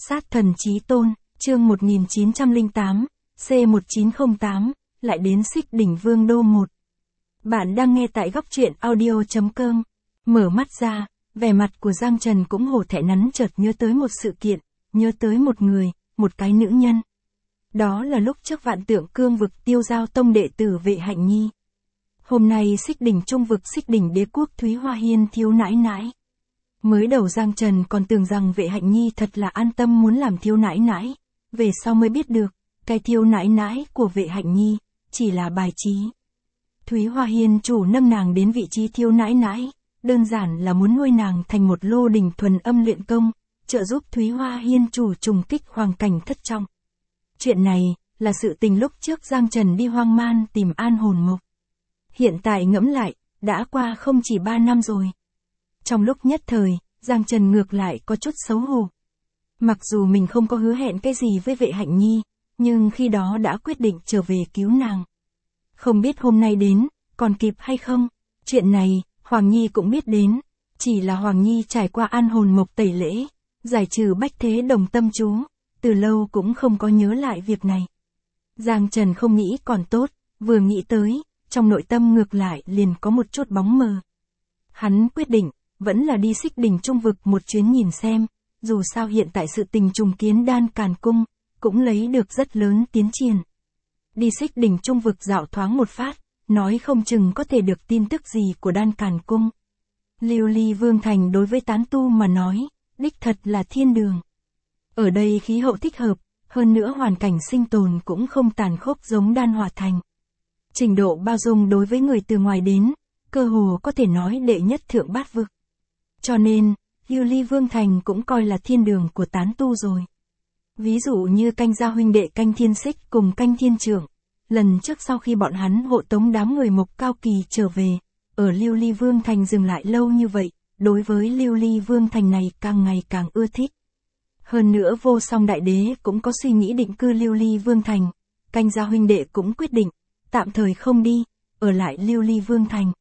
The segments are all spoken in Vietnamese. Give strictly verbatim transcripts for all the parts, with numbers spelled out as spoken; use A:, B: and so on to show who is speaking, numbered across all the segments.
A: Sát thần chí tôn, chương một nghìn chín trăm lẻ tám, C một chín không tám, lại đến Xích Đỉnh Vương Đô một. Bạn đang nghe tại góc truyện audio chấm com. Mở mắt ra, vẻ mặt của Giang Trần cũng hổ thẹn, nắn chợt nhớ tới một sự kiện, nhớ tới một người, một cái nữ nhân. Đó là lúc trước Vạn Tượng Cương vực Tiêu Giao Tông đệ tử Vệ Hạnh Nhi. Hôm nay Xích Đỉnh Trung vực Xích Đỉnh Đế quốc Thúy Hoa Hiên thiếu nãi nãi. Mới đầu Giang Trần còn tưởng rằng Vệ Hạnh Nhi thật là an tâm muốn làm thiếu nãi nãi, về sau mới biết được, cái thiếu nãi nãi của Vệ Hạnh Nhi chỉ là bài trí. Thúy Hoa Hiên chủ nâng nàng đến vị trí thiếu nãi nãi, đơn giản là muốn nuôi nàng thành một lô đình thuần âm luyện công, trợ giúp Thúy Hoa Hiên chủ trùng kích hoàng cảnh thất trọng. Chuyện này là sự tình lúc trước Giang Trần đi hoang man tìm an hồn mục. Hiện tại ngẫm lại, đã qua không chỉ ba năm rồi. Trong lúc nhất thời, Giang Trần ngược lại có chút xấu hổ. Mặc dù mình không có hứa hẹn cái gì với Vệ Hạnh Nhi, nhưng khi đó đã quyết định trở về cứu nàng. Không biết hôm nay đến, còn kịp hay không? Chuyện này, Hoàng Nhi cũng biết đến. Chỉ là Hoàng Nhi trải qua an hồn mộc tẩy lễ, giải trừ bách thế đồng tâm chú, từ lâu cũng không có nhớ lại việc này. Giang Trần không nghĩ còn tốt, vừa nghĩ tới, trong nội tâm ngược lại liền có một chút bóng mờ. Hắn quyết định, vẫn là đi Xích Đỉnh Trung vực một chuyến nhìn xem, dù sao hiện tại sự tình trùng kiến Đan Càn Cung, cũng lấy được rất lớn tiến triển. Đi Xích Đỉnh Trung vực dạo thoáng một phát, nói không chừng có thể được tin tức gì của Đan Càn Cung. Lưu Ly Vương Thành đối với tán tu mà nói, đích thật là thiên đường. Ở đây khí hậu thích hợp, hơn nữa hoàn cảnh sinh tồn cũng không tàn khốc giống Đan Hỏa Thành. Trình độ bao dung đối với người từ ngoài đến, cơ hồ có thể nói đệ nhất thượng bát vực. Cho nên, Lưu Ly Vương Thành cũng coi là thiên đường của tán tu rồi. Ví dụ như Canh Gia huynh đệ Canh Thiên Xích cùng Canh Thiên Trưởng, lần trước sau khi bọn hắn hộ tống đám người Mộc Cao Kỳ trở về, ở Lưu Ly Vương Thành dừng lại lâu như vậy, đối với Lưu Ly Vương Thành này càng ngày càng ưa thích. Hơn nữa Vô Song Đại Đế cũng có suy nghĩ định cư Lưu Ly Vương Thành, Canh Gia huynh đệ cũng quyết định, tạm thời không đi, ở lại Lưu Ly Vương Thành.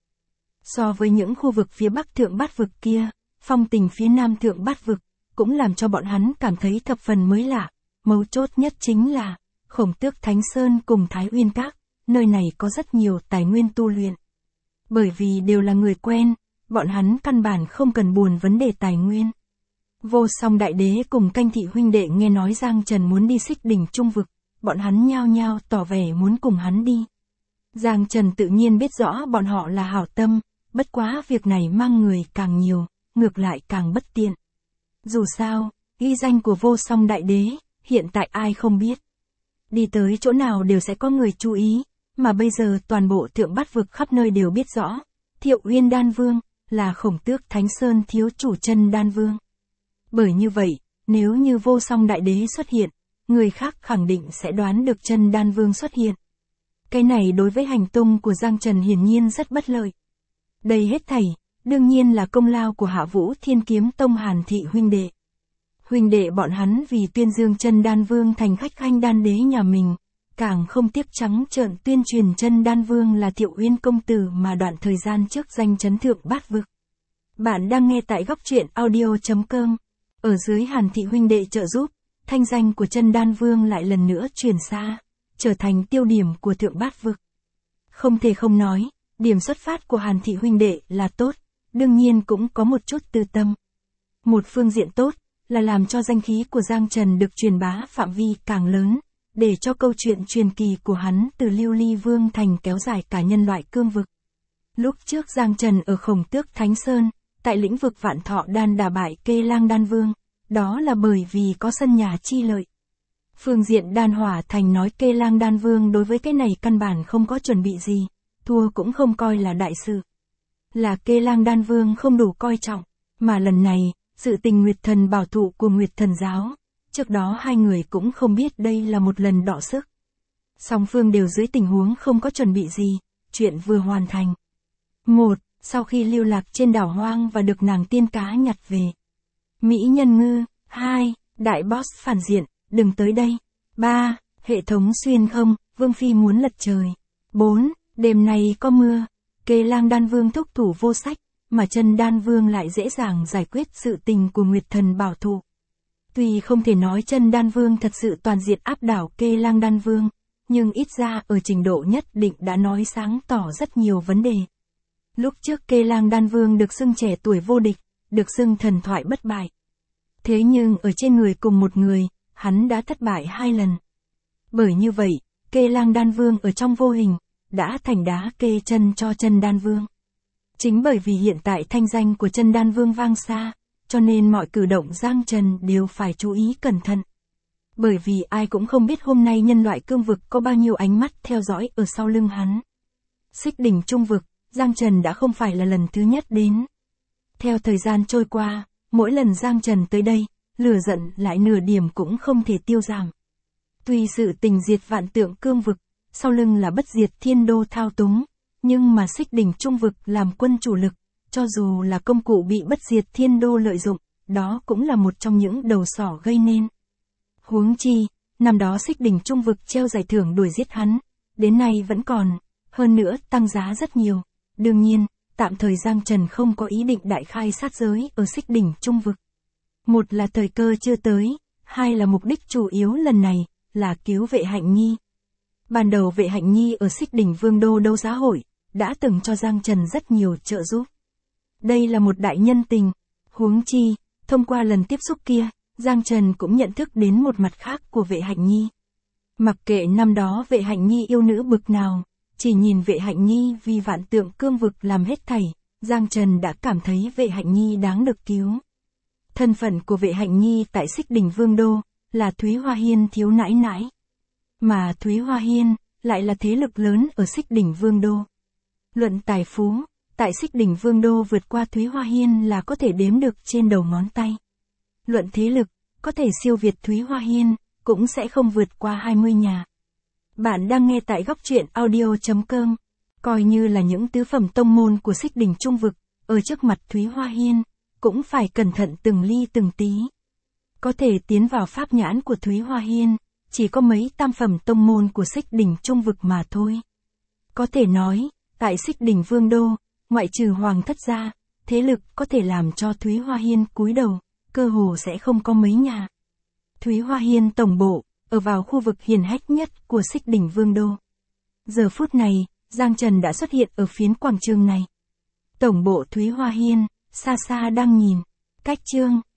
A: So với những khu vực phía bắc thượng bát vực kia, phong tình phía nam thượng bát vực, cũng làm cho bọn hắn cảm thấy thập phần mới lạ. Mấu chốt nhất chính là, Khổng Tước Thánh Sơn cùng Thái Uyên Các, nơi này có rất nhiều tài nguyên tu luyện. Bởi vì đều là người quen, bọn hắn căn bản không cần buồn vấn đề tài nguyên. Vô Song Đại Đế cùng Canh Thị huynh đệ nghe nói Giang Trần muốn đi Xích Đỉnh Trung vực, bọn hắn nhao nhao tỏ vẻ muốn cùng hắn đi. Giang Trần tự nhiên biết rõ bọn họ là hảo tâm, bất quá việc này mang người càng nhiều, ngược lại càng bất tiện. Dù sao, ghi danh của Vô Song Đại Đế, hiện tại ai không biết. Đi tới chỗ nào đều sẽ có người chú ý, mà bây giờ toàn bộ thượng bát vực khắp nơi đều biết rõ, Thiệu Uyên Đan Vương, là Khổng Tước Thánh Sơn thiếu chủ Chân Đan Vương. Bởi như vậy, nếu như Vô Song Đại Đế xuất hiện, người khác khẳng định sẽ đoán được Chân Đan Vương xuất hiện. Cái này đối với hành tung của Giang Trần hiển nhiên rất bất lợi. Đây hết thảy, đương nhiên là công lao của Hạ Vũ Thiên Kiếm Tông Hàn Thị huynh đệ. Huynh đệ bọn hắn vì tuyên dương Chân Đan Vương thành khách khanh đan đế nhà mình, càng không tiếc trắng trợn tuyên truyền Chân Đan Vương là Thiệu Uyên công tử mà đoạn thời gian trước danh chấn thượng bát vực. Bạn đang nghe tại góc truyện audio chấm com. Ở dưới Hàn Thị huynh đệ trợ giúp, thanh danh của Chân Đan Vương lại lần nữa truyền xa, trở thành tiêu điểm của thượng bát vực. Không thể không nói, điểm xuất phát của Hàn Thị huynh đệ là tốt, đương nhiên cũng có một chút tư tâm. Một phương diện tốt, là làm cho danh khí của Giang Trần được truyền bá phạm vi càng lớn, để cho câu chuyện truyền kỳ của hắn từ Lưu Ly Vương Thành kéo dài cả nhân loại cương vực. Lúc trước Giang Trần ở Khổng Tước Thánh Sơn, tại lĩnh vực Vạn Thọ Đan đả bại Kê Lang Đan Vương, đó là bởi vì có sân nhà chi lợi. Phương diện Đan Hỏa Thành nói Kê Lang Đan Vương đối với cái này căn bản không có chuẩn bị gì, thua cũng không coi là đại sự. Là Kê Lang Đan Vương không đủ coi trọng, mà lần này, sự tình Nguyệt Thần bảo thụ của Nguyệt Thần giáo, trước đó hai người cũng không biết đây là một lần đọ sức. Song phương đều dưới tình huống không có chuẩn bị gì, chuyện vừa hoàn thành. Một, sau khi lưu lạc trên đảo hoang và được nàng tiên cá nhặt về. Mỹ nhân ngư. Hai, đại boss phản diện, đừng tới đây. Ba, hệ thống xuyên không, Vương Phi muốn lật trời. Bốn, đêm nay có mưa. Kê Lang Đan Vương thúc thủ vô sách, mà Chân Đan Vương lại dễ dàng giải quyết sự tình của Nguyệt Thần bảo thụ. Tuy không thể nói chân đan vương thật sự toàn diện áp đảo Kê Lang đan vương, nhưng ít ra ở trình độ nhất định đã nói sáng tỏ rất nhiều vấn đề. Lúc trước Kê Lang đan vương được xưng trẻ tuổi vô địch, được xưng thần thoại bất bại. Thế nhưng ở trên người cùng một người, hắn đã thất bại hai lần. Bởi như vậy, Kê Lang đan vương ở trong vô hình, đã thành đá kê chân cho chân đan vương. Chính bởi vì hiện tại thanh danh của chân đan vương vang xa, cho nên mọi cử động Giang Trần đều phải chú ý cẩn thận. Bởi vì ai cũng không biết hôm nay nhân loại cương vực có bao nhiêu ánh mắt theo dõi ở sau lưng hắn. Xích đỉnh trung vực, Giang Trần đã không phải là lần thứ nhất đến. Theo thời gian trôi qua, mỗi lần Giang Trần tới đây, lửa giận lại nửa điểm cũng không thể tiêu giảm. Tuy sự tình diệt vạn tượng cương vực, sau lưng là bất diệt thiên đô thao túng, nhưng mà xích đỉnh trung vực làm quân chủ lực, cho dù là công cụ bị bất diệt thiên đô lợi dụng, đó cũng là một trong những đầu sỏ gây nên. Huống chi, năm đó xích đỉnh trung vực treo giải thưởng đuổi giết hắn, đến nay vẫn còn, hơn nữa tăng giá rất nhiều. Đương nhiên, tạm thời Giang Trần không có ý định đại khai sát giới ở xích đỉnh trung vực. Một là thời cơ chưa tới, hai là mục đích chủ yếu lần này, là cứu Vệ Hạnh Nhi. Ban đầu Vệ Hạnh Nhi ở xích đỉnh vương đô đấu giá hội, đã từng cho Giang Trần rất nhiều trợ giúp. Đây là một đại nhân tình, huống chi, thông qua lần tiếp xúc kia, Giang Trần cũng nhận thức đến một mặt khác của Vệ Hạnh Nhi. Mặc kệ năm đó Vệ Hạnh Nhi yêu nữ bực nào, chỉ nhìn Vệ Hạnh Nhi vì vạn tượng cương vực làm hết thảy, Giang Trần đã cảm thấy Vệ Hạnh Nhi đáng được cứu. Thân phận của Vệ Hạnh Nhi tại xích đỉnh vương đô, là Thúy Hoa Hiên thiếu nãi nãi. Mà Thúy Hoa Hiên, lại là thế lực lớn ở xích đỉnh vương đô. Luận tài phú, tại xích đỉnh vương đô vượt qua Thúy Hoa Hiên là có thể đếm được trên đầu ngón tay. Luận thế lực, có thể siêu việt Thúy Hoa Hiên, cũng sẽ không vượt qua hai mươi nhà. Bạn đang nghe tại góc truyện audio chấm com, coi như là những tứ phẩm tông môn của xích đỉnh trung vực, ở trước mặt Thúy Hoa Hiên, cũng phải cẩn thận từng ly từng tí. Có thể tiến vào pháp nhãn của Thúy Hoa Hiên, chỉ có mấy tam phẩm tông môn của xích đỉnh trung vực mà thôi. Có thể nói, tại xích đỉnh vương đô, ngoại trừ hoàng thất gia, thế lực có thể làm cho Thúy Hoa Hiên cúi đầu, cơ hồ sẽ không có mấy nhà. Thúy Hoa Hiên tổng bộ, ở vào khu vực hiển hách nhất của xích đỉnh vương đô. Giờ phút này, Giang Trần đã xuất hiện ở phiến quảng trường này. Tổng bộ Thúy Hoa Hiên, xa xa đang nhìn. Cách chương